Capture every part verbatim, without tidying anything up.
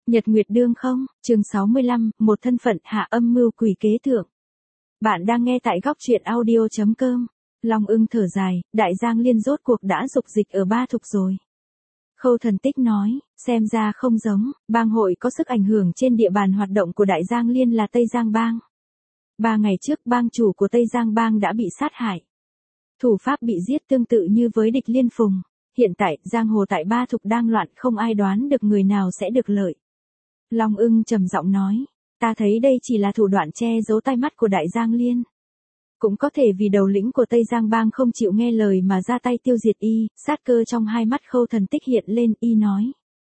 Nhật Nguyệt Đương không, chương sáu mươi lăm, một thân phận hạ âm mưu quỷ kế thượng. Bạn đang nghe tại góc truyện audio chấm com. Long Ưng thở dài, Đại Giang Liên rốt cuộc đã dục dịch ở Ba Thục rồi. Khâu Thần Tích nói, xem ra không giống, bang hội có sức ảnh hưởng trên địa bàn hoạt động của Đại Giang Liên là Tây Giang Bang. Ba ngày trước bang chủ của Tây Giang Bang đã bị sát hại. Thủ pháp bị giết tương tự như với địch Liên Phùng. Hiện tại, giang hồ tại Ba Thục đang loạn, không ai đoán được người nào sẽ được lợi. Long Ưng trầm giọng nói, ta thấy đây chỉ là thủ đoạn che giấu tai mắt của Đại Giang Liên. Cũng có thể vì đầu lĩnh của Tây Giang Bang không chịu nghe lời mà ra tay tiêu diệt y, sát cơ trong hai mắt Khâu Thần Tích hiện lên, y nói.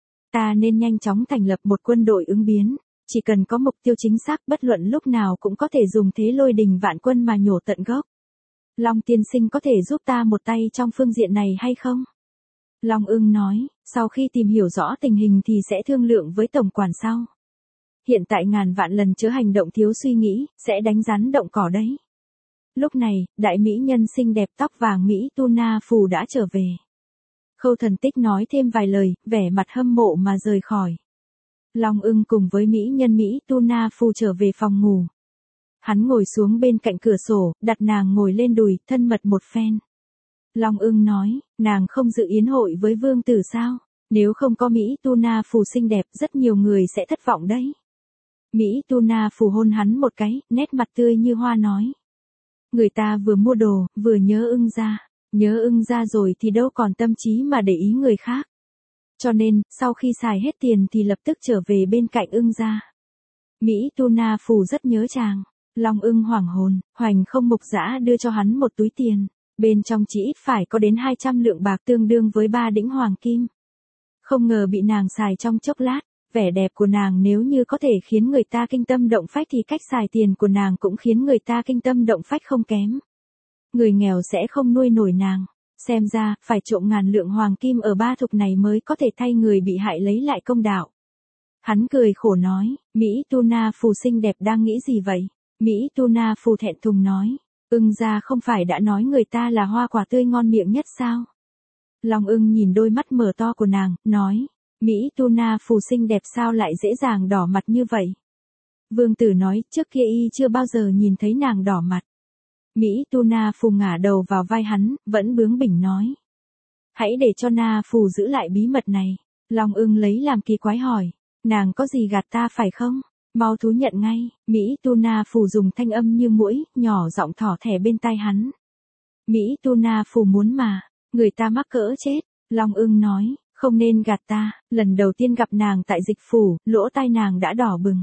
Ta nên nhanh chóng thành lập một quân đội ứng biến, chỉ cần có mục tiêu chính xác bất luận lúc nào cũng có thể dùng thế lôi đình vạn quân mà nhổ tận gốc. Long tiên sinh có thể giúp ta một tay trong phương diện này hay không? Long Ưng nói, sau khi tìm hiểu rõ tình hình thì sẽ thương lượng với tổng quản sau. Hiện tại ngàn vạn lần chớ hành động thiếu suy nghĩ, sẽ đánh rắn động cỏ đấy. Lúc này, đại mỹ nhân xinh đẹp tóc vàng Mỹ Tu Na Phù đã trở về. Khâu Thần Tích nói thêm vài lời, vẻ mặt hâm mộ mà rời khỏi. Long Ưng cùng với mỹ nhân Mỹ Tu Na Phù trở về phòng ngủ. Hắn ngồi xuống bên cạnh cửa sổ, đặt nàng ngồi lên đùi, thân mật một phen. Long Ưng nói, nàng không dự yến hội với vương tử sao? Nếu không có Mỹ Tu Na Phù xinh đẹp, rất nhiều người sẽ thất vọng đấy. Mỹ Tu Na Phù hôn hắn một cái, nét mặt tươi như hoa nói. Người ta vừa mua đồ, vừa nhớ Ưng ra. Nhớ Ưng ra rồi thì đâu còn tâm trí mà để ý người khác. Cho nên, sau khi xài hết tiền thì lập tức trở về bên cạnh Ưng ra. Mỹ Tu Na Phù rất nhớ chàng. Long Ưng hoảng hồn, Hoành Không Mục Dã đưa cho hắn một túi tiền. Bên trong chỉ ít phải có đến hai trăm lượng bạc tương đương với ba đĩnh hoàng kim. Không ngờ bị nàng xài trong chốc lát, vẻ đẹp của nàng nếu như có thể khiến người ta kinh tâm động phách thì cách xài tiền của nàng cũng khiến người ta kinh tâm động phách không kém. Người nghèo sẽ không nuôi nổi nàng, xem ra phải trộm ngàn lượng hoàng kim ở Ba Thục này mới có thể thay người bị hại lấy lại công đạo. Hắn cười khổ nói, Mỹ Tu Na Phù xinh đẹp đang nghĩ gì vậy? Mỹ Tu Na Phù thẹn thùng nói. Ưng ra không phải đã nói người ta là hoa quả tươi ngon miệng nhất sao? Long Ưng nhìn đôi mắt mở to của nàng, nói, Mỹ Tu Na Phù xinh đẹp sao lại dễ dàng đỏ mặt như vậy? Vương tử nói, trước kia y chưa bao giờ nhìn thấy nàng đỏ mặt. Mỹ Tu Na Phù ngả đầu vào vai hắn, vẫn bướng bỉnh nói. Hãy để cho Na Phù giữ lại bí mật này. Long Ưng lấy làm kỳ quái hỏi, nàng có gì gạt ta phải không? Mau thú nhận ngay, Mỹ Tu Na Phù dùng thanh âm như muỗi, nhỏ giọng thỏ thẻ bên tai hắn. Mỹ Tu Na Phù muốn mà, người ta mắc cỡ chết. Long Ưng nói, không nên gạt ta, lần đầu tiên gặp nàng tại dịch phủ, lỗ tai nàng đã đỏ bừng.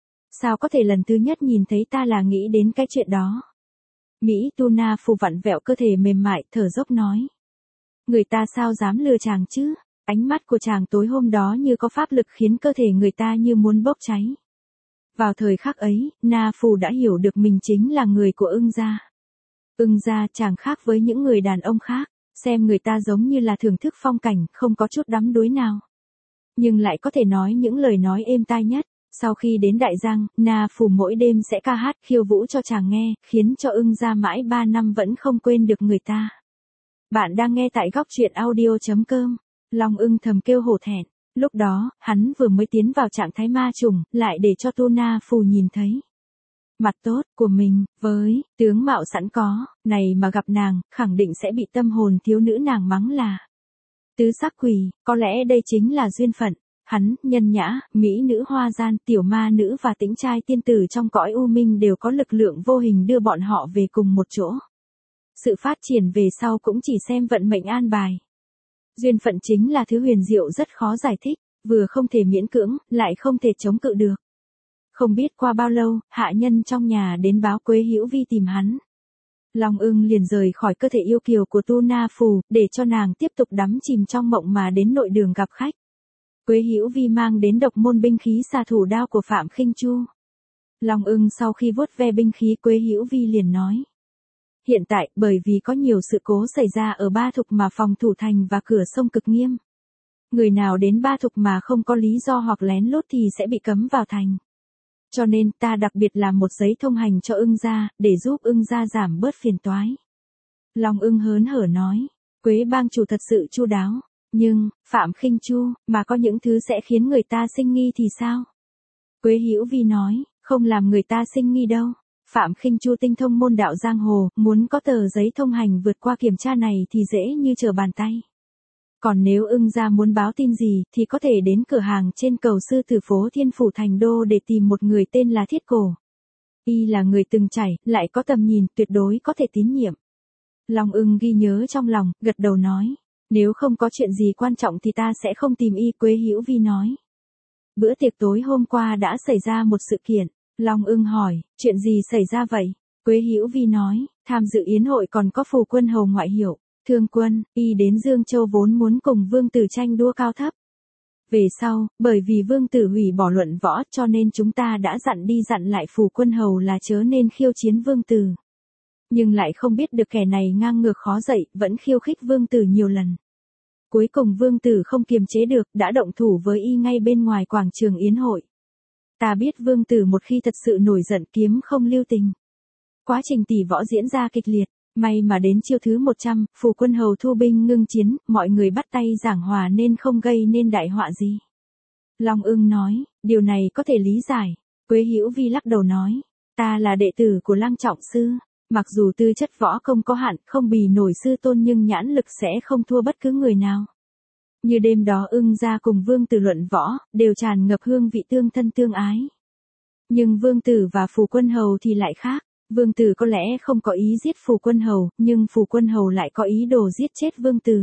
Sao có thể lần thứ nhất nhìn thấy ta là nghĩ đến cái chuyện đó? Mỹ Tu Na Phù vặn vẹo cơ thể mềm mại, thở dốc nói. Người ta sao dám lừa chàng chứ? Ánh mắt của chàng tối hôm đó như có pháp lực khiến cơ thể người ta như muốn bốc cháy. Vào thời khắc ấy, Na Phù đã hiểu được mình chính là người của Ưng gia. Ưng gia chẳng khác với những người đàn ông khác, xem người ta giống như là thưởng thức phong cảnh, không có chút đắm đuối nào. Nhưng lại có thể nói những lời nói êm tai nhất. Sau khi đến Đại Giang, Na Phù mỗi đêm sẽ ca hát khiêu vũ cho chàng nghe, khiến cho Ưng gia mãi ba năm vẫn không quên được người ta. Bạn đang nghe tại góc truyện audio chấm com. Long Ưng thầm kêu hổ thẹn. Lúc đó, hắn vừa mới tiến vào trạng thái ma trùng, lại để cho Tu Na Phù nhìn thấy. Mặt tốt của mình, với tướng mạo sẵn có, này mà gặp nàng, khẳng định sẽ bị tâm hồn thiếu nữ nàng mắng là tứ sắc quỷ, có lẽ đây chính là duyên phận. Hắn, nhân nhã, mỹ nữ hoa gian, tiểu ma nữ và tĩnh trai tiên tử trong cõi u minh đều có lực lượng vô hình đưa bọn họ về cùng một chỗ. Sự phát triển về sau cũng chỉ xem vận mệnh an bài. Duyên phận chính là thứ huyền diệu rất khó giải thích, vừa không thể miễn cưỡng, lại không thể chống cự được. Không biết qua bao lâu, hạ nhân trong nhà đến báo Quế Hữu Vi tìm hắn. Long Ưng liền rời khỏi cơ thể yêu kiều của Tu Na Phù, để cho nàng tiếp tục đắm chìm trong mộng mà đến nội đường gặp khách. Quế Hữu Vi mang đến độc môn binh khí xà thủ đao của Phạm Khinh Chu. Long Ưng sau khi vuốt ve binh khí Quế Hữu Vi liền nói. Hiện tại, bởi vì có nhiều sự cố xảy ra ở Ba Thục mà phòng thủ thành và cửa sông cực nghiêm. Người nào đến Ba Thục mà không có lý do hoặc lén lút thì sẽ bị cấm vào thành. Cho nên ta đặc biệt làm một giấy thông hành cho Ưng gia, để giúp Ưng gia giảm bớt phiền toái. Long Ưng hớn hở nói, Quế bang chủ thật sự chu đáo. Nhưng, Phạm Khinh Chu, mà có những thứ sẽ khiến người ta sinh nghi thì sao? Quế Hữu Vi nói, không làm người ta sinh nghi đâu. Phạm Khinh Chu tinh thông môn đạo giang hồ, muốn có tờ giấy thông hành vượt qua kiểm tra này thì dễ như trở bàn tay. Còn nếu Ưng gia muốn báo tin gì thì có thể đến cửa hàng trên cầu Sư Tử phố Thiên Phủ Thành Đô để tìm một người tên là Thiết Cổ. Y là người từng trải, lại có tầm nhìn, tuyệt đối có thể tín nhiệm. Long Ưng ghi nhớ trong lòng, gật đầu nói. Nếu không có chuyện gì quan trọng thì ta sẽ không tìm y, Quế Hữu Vi nói. Bữa tiệc tối hôm qua đã xảy ra một sự kiện. Long Ưng hỏi, chuyện gì xảy ra vậy? Quế Hữu Vi nói, tham dự yến hội còn có Phù Quân hầu ngoại hiệu, Thương Quân, y đến Dương Châu vốn muốn cùng Vương Tử tranh đua cao thấp. Về sau, bởi vì Vương Tử hủy bỏ luận võ cho nên chúng ta đã dặn đi dặn lại Phù Quân hầu là chớ nên khiêu chiến Vương Tử. Nhưng lại không biết được kẻ này ngang ngược khó dậy, vẫn khiêu khích Vương Tử nhiều lần. Cuối cùng Vương Tử không kiềm chế được, đã động thủ với y ngay bên ngoài quảng trường yến hội. Ta biết Vương Tử một khi thật sự nổi giận kiếm không lưu tình. Quá trình tỷ võ diễn ra kịch liệt, may mà đến chiêu thứ một trăm, Phù Quân hầu thu binh ngưng chiến, mọi người bắt tay giảng hòa nên không gây nên đại họa gì. Long Ưng nói, điều này có thể lý giải. Quế Hữu Vi lắc đầu nói, ta là đệ tử của Lăng Trọng sư, mặc dù tư chất võ công có hạn, không bì nổi sư tôn nhưng nhãn lực sẽ không thua bất cứ người nào. Như đêm đó Ưng gia cùng Vương Tử luận võ, đều tràn ngập hương vị tương thân tương ái. Nhưng Vương Tử và Phù Quân hầu thì lại khác. Vương Tử có lẽ không có ý giết Phù Quân hầu, nhưng Phù Quân hầu lại có ý đồ giết chết Vương Tử.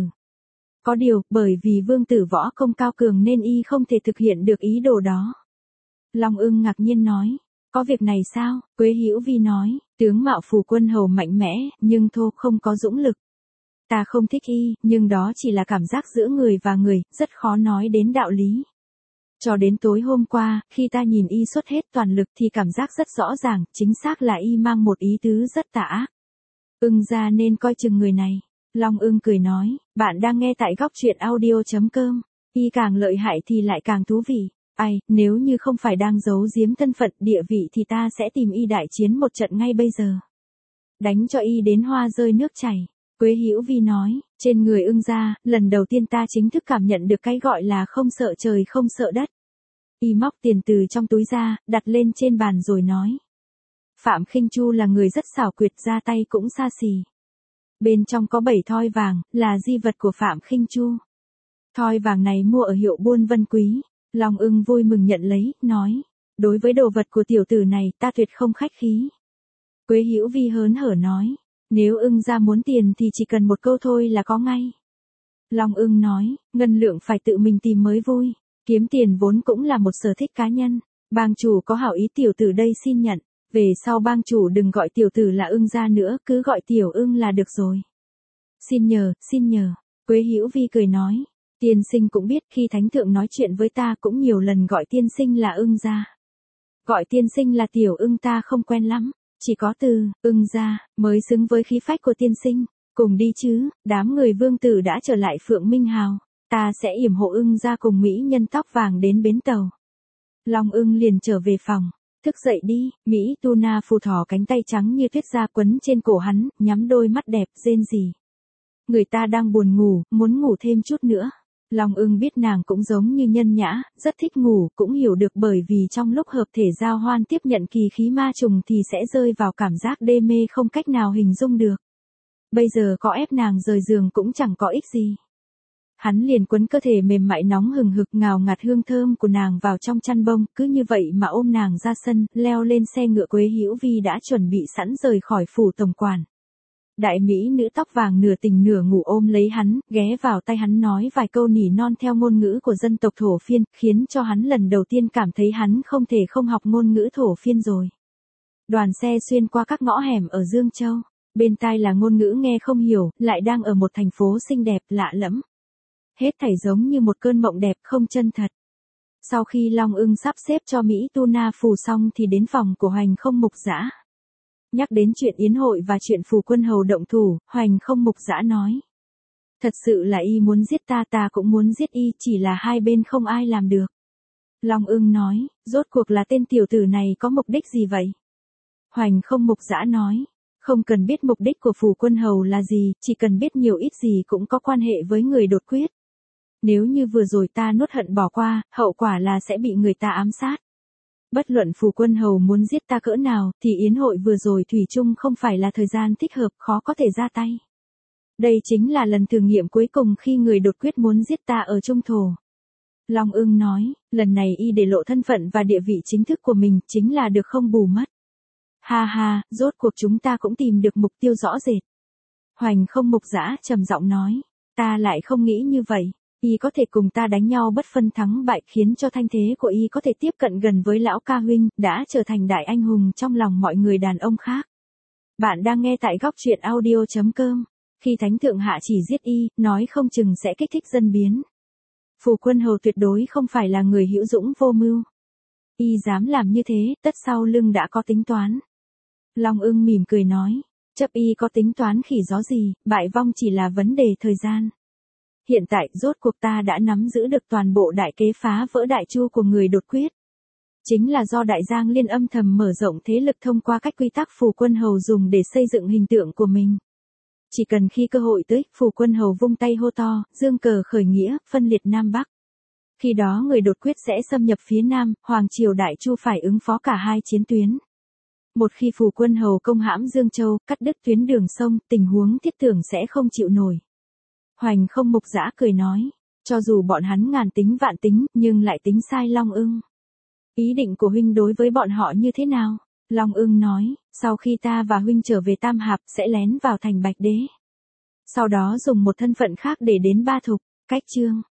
Có điều, bởi vì Vương Tử võ công cao cường nên y không thể thực hiện được ý đồ đó. Long Ưng ngạc nhiên nói, có việc này sao? Quế Hữu Vi nói, tướng mạo Phù Quân hầu mạnh mẽ, nhưng thô không có dũng lực. Ta không thích y, nhưng đó chỉ là cảm giác giữa người và người, rất khó nói đến đạo lý. Cho đến tối hôm qua, khi ta nhìn y xuất hết toàn lực thì cảm giác rất rõ ràng, chính xác là y mang một ý tứ rất tà ác. Ưng gia nên coi chừng người này. Long Ưng cười nói, bạn đang nghe tại góc truyện audio chấm com. Y càng lợi hại thì lại càng thú vị. Ai, nếu như không phải đang giấu giếm thân phận địa vị thì ta sẽ tìm y đại chiến một trận ngay bây giờ. Đánh cho y đến hoa rơi nước chảy. Quế Hữu Vi nói, trên người Ưng gia, lần đầu tiên ta chính thức cảm nhận được cái gọi là không sợ trời không sợ đất. Y móc tiền từ trong túi ra, đặt lên trên bàn rồi nói. Phạm Khinh Chu là người rất xảo quyệt, ra tay cũng xa xỉ. Bên trong có bảy thoi vàng, là di vật của Phạm Khinh Chu. Thoi vàng này mua ở hiệu buôn Vân Quý. Long Ưng vui mừng nhận lấy, nói. Đối với đồ vật của tiểu tử này, ta tuyệt không khách khí. Quế Hữu Vi hớn hở nói. Nếu Ưng gia muốn tiền thì chỉ cần một câu thôi là có ngay. Long Ưng nói, ngân lượng phải tự mình tìm mới vui. Kiếm tiền vốn cũng là một sở thích cá nhân. Bang chủ có hảo ý tiểu tử đây xin nhận. Về sau bang chủ đừng gọi tiểu tử là Ưng gia nữa, cứ gọi tiểu Ưng là được rồi. Xin nhờ, xin nhờ. Quế Hữu Vi cười nói. Tiên sinh cũng biết khi thánh thượng nói chuyện với ta cũng nhiều lần gọi tiên sinh là Ưng gia. Gọi tiên sinh là tiểu Ưng ta không quen lắm. Chỉ có từ, Ưng gia, mới xứng với khí phách của tiên sinh. Cùng đi chứ, đám người Vương Tử đã trở lại Phượng Minh Hào. Ta sẽ yểm hộ Ưng gia cùng mỹ nhân tóc vàng đến bến tàu. Long Ưng liền trở về phòng. Thức dậy đi, Mỹ Tu Na phù thỏ cánh tay trắng như tuyết ra quấn trên cổ hắn, nhắm đôi mắt đẹp, rên rỉ. Người ta đang buồn ngủ, muốn ngủ thêm chút nữa. Long Ưng biết nàng cũng giống như Nhân Nhã, rất thích ngủ, cũng hiểu được bởi vì trong lúc hợp thể giao hoan tiếp nhận kỳ khí ma trùng thì sẽ rơi vào cảm giác đê mê không cách nào hình dung được. Bây giờ có ép nàng rời giường cũng chẳng có ích gì. Hắn liền quấn cơ thể mềm mại nóng hừng hực ngào ngạt hương thơm của nàng vào trong chăn bông, cứ như vậy mà ôm nàng ra sân, leo lên xe ngựa Quế Hữu Vi đã chuẩn bị sẵn rời khỏi phủ tổng quản. Đại mỹ nữ tóc vàng nửa tình nửa ngủ ôm lấy hắn, ghé vào tay hắn nói vài câu nỉ non theo ngôn ngữ của dân tộc Thổ Phiên, khiến cho hắn lần đầu tiên cảm thấy hắn không thể không học ngôn ngữ Thổ Phiên rồi. Đoàn xe xuyên qua các ngõ hẻm ở Dương Châu, bên tai là ngôn ngữ nghe không hiểu, lại đang ở một thành phố xinh đẹp lạ lẫm. Hết thảy giống như một cơn mộng đẹp không chân thật. Sau khi Long Ưng sắp xếp cho Mỹ Tu Na phù xong thì đến phòng của Hoành Không Mục Dã. Nhắc đến chuyện yến hội và chuyện Phù Quân hầu động thủ, Hoành Không Mục Dã nói. Thật sự là y muốn giết ta, ta cũng muốn giết y, chỉ là hai bên không ai làm được. Long Ưng nói, rốt cuộc là tên tiểu tử này có mục đích gì vậy? Hoành Không Mục Dã nói, không cần biết mục đích của Phù Quân hầu là gì, chỉ cần biết nhiều ít gì cũng có quan hệ với người đột quyết. Nếu như vừa rồi ta nuốt hận bỏ qua, hậu quả là sẽ bị người ta ám sát. Bất luận Phù Quân Hầu muốn giết ta cỡ nào, thì yến hội vừa rồi thủy chung không phải là thời gian thích hợp, khó có thể ra tay. Đây chính là lần thử nghiệm cuối cùng khi người đột quyết muốn giết ta ở Trung Thổ. Long Ưng nói, lần này y để lộ thân phận và địa vị chính thức của mình, chính là được không bù mất. Ha ha, rốt cuộc chúng ta cũng tìm được mục tiêu rõ rệt. Hoành Không Mục Dã trầm giọng nói, ta lại không nghĩ như vậy. Y có thể cùng ta đánh nhau bất phân thắng bại, khiến cho thanh thế của y có thể tiếp cận gần với lão ca huynh, đã trở thành đại anh hùng trong lòng mọi người đàn ông khác. Bạn đang nghe tại góc truyện audio chấm com. Khi Thánh Thượng Hạ chỉ giết y, nói không chừng sẽ kích thích dân biến. Phù Quân Hầu tuyệt đối không phải là người hữu dũng vô mưu. Y dám làm như thế, tất sau lưng đã có tính toán. Long Ưng mỉm cười nói, chấp y có tính toán khỉ gió gì, bại vong chỉ là vấn đề thời gian. Hiện tại, rốt cuộc ta đã nắm giữ được toàn bộ đại kế phá vỡ đại chu của người đột quyết. Chính là do Đại Giang Liên âm thầm mở rộng thế lực thông qua cách quy tắc Phù Quân Hầu dùng để xây dựng hình tượng của mình. Chỉ cần khi cơ hội tới, Phù Quân Hầu vung tay hô to, dương cờ khởi nghĩa, phân liệt Nam Bắc. Khi đó người đột quyết sẽ xâm nhập phía Nam, Hoàng triều Đại Chu phải ứng phó cả hai chiến tuyến. Một khi Phù Quân Hầu công hãm Dương Châu, cắt đứt tuyến đường sông, tình huống thiết tưởng sẽ không chịu nổi. Hoành Không Mục Dã cười nói, cho dù bọn hắn ngàn tính vạn tính, nhưng lại tính sai Long Ưng. Ý định của huynh đối với bọn họ như thế nào? Long Ưng nói, sau khi ta và huynh trở về Tam Hạp, sẽ lén vào thành Bạch Đế. Sau đó dùng một thân phận khác để đến Ba Thục. Cách chương